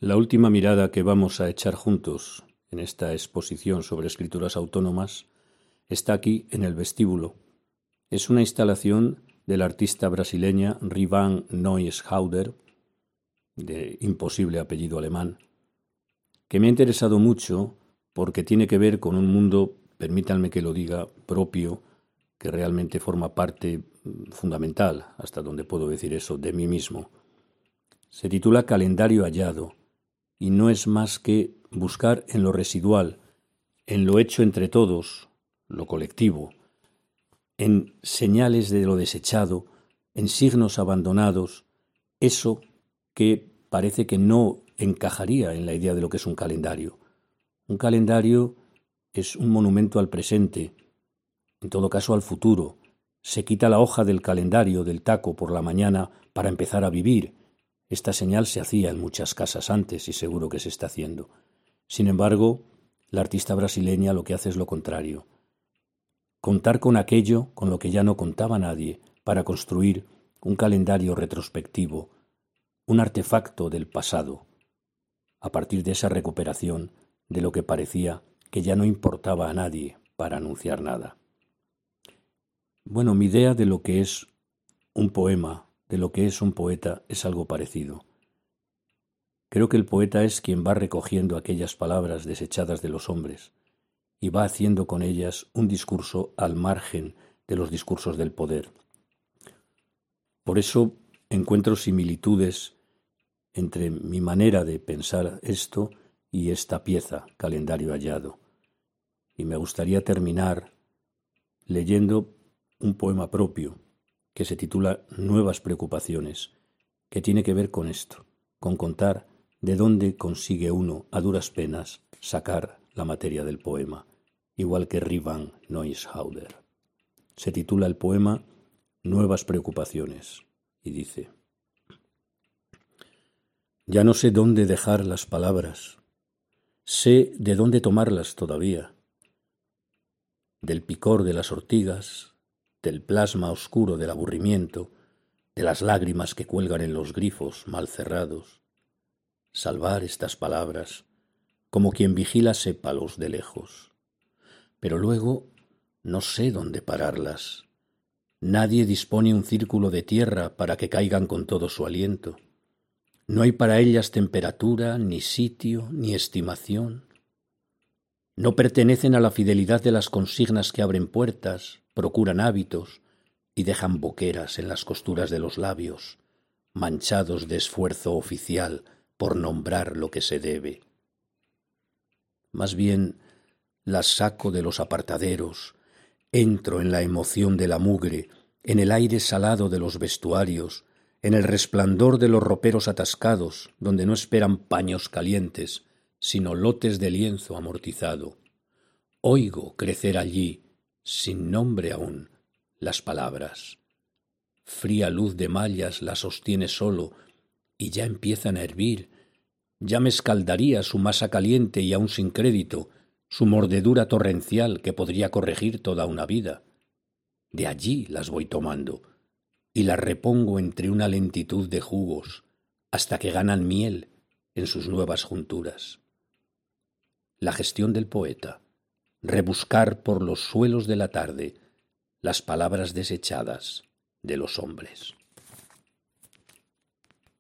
La última mirada que vamos a echar juntos en esta exposición sobre escrituras autónomas está aquí en el vestíbulo. Es una instalación de la artista brasileña Rivan Neuschauder, de imposible apellido alemán, que me ha interesado mucho porque tiene que ver con un mundo, permítanme que lo diga, propio, que realmente forma parte fundamental, hasta donde puedo decir eso, de mí mismo. Se titula Calendario hallado y no es más que buscar en lo residual, en lo hecho entre todos, lo colectivo, en señales de lo desechado, en signos abandonados, eso que parece que no encajaría en la idea de lo que es un calendario. Un calendario es un monumento al presente, en todo caso al futuro. Se quita la hoja del calendario del taco por la mañana para empezar a vivir. Esta señal se hacía en muchas casas antes y seguro que se está haciendo. Sin embargo, la artista brasileña lo que hace es lo contrario. Contar con aquello con lo que ya no contaba nadie para construir un calendario retrospectivo, un artefacto del pasado, a partir de esa recuperación de lo que parecía que ya no importaba a nadie para anunciar nada. Bueno, mi idea de lo que es un poema, de lo que es un poeta, es algo parecido. Creo que el poeta es quien va recogiendo aquellas palabras desechadas de los hombres y va haciendo con ellas un discurso al margen de los discursos del poder. Por eso encuentro similitudes entre mi manera de pensar esto y esta pieza, Calendario hallado. Y me gustaría terminar leyendo un poema propio que se titula Nuevas preocupaciones, que tiene que ver con esto, con contar de dónde consigue uno, a duras penas, sacar la materia del poema, igual que Rivan Neuschauder. Se titula el poema Nuevas preocupaciones y dice: Ya no sé dónde dejar las palabras, sé de dónde tomarlas todavía, del picor de las ortigas, del plasma oscuro del aburrimiento, de las lágrimas que cuelgan en los grifos mal cerrados. Salvar estas palabras, como quien vigila sépalos de lejos. Pero luego no sé dónde pararlas. Nadie dispone un círculo de tierra para que caigan con todo su aliento. No hay para ellas temperatura, ni sitio, ni estimación. No pertenecen a la fidelidad de las consignas que abren puertas, procuran hábitos y dejan boqueras en las costuras de los labios, manchados de esfuerzo oficial por nombrar lo que se debe. Más bien, las saco de los apartaderos, entro en la emoción de la mugre, en el aire salado de los vestuarios, en el resplandor de los roperos atascados, donde no esperan paños calientes, sino lotes de lienzo amortizado. Oigo crecer allí, sin nombre aún, las palabras. Fría luz de mallas las sostiene solo, y ya empiezan a hervir. Ya me escaldaría su masa caliente y aún sin crédito, su mordedura torrencial que podría corregir toda una vida. De allí las voy tomando, y las repongo entre una lentitud de jugos, hasta que ganan miel en sus nuevas junturas. La gestión del poeta, rebuscar por los suelos de la tarde las palabras desechadas de los hombres.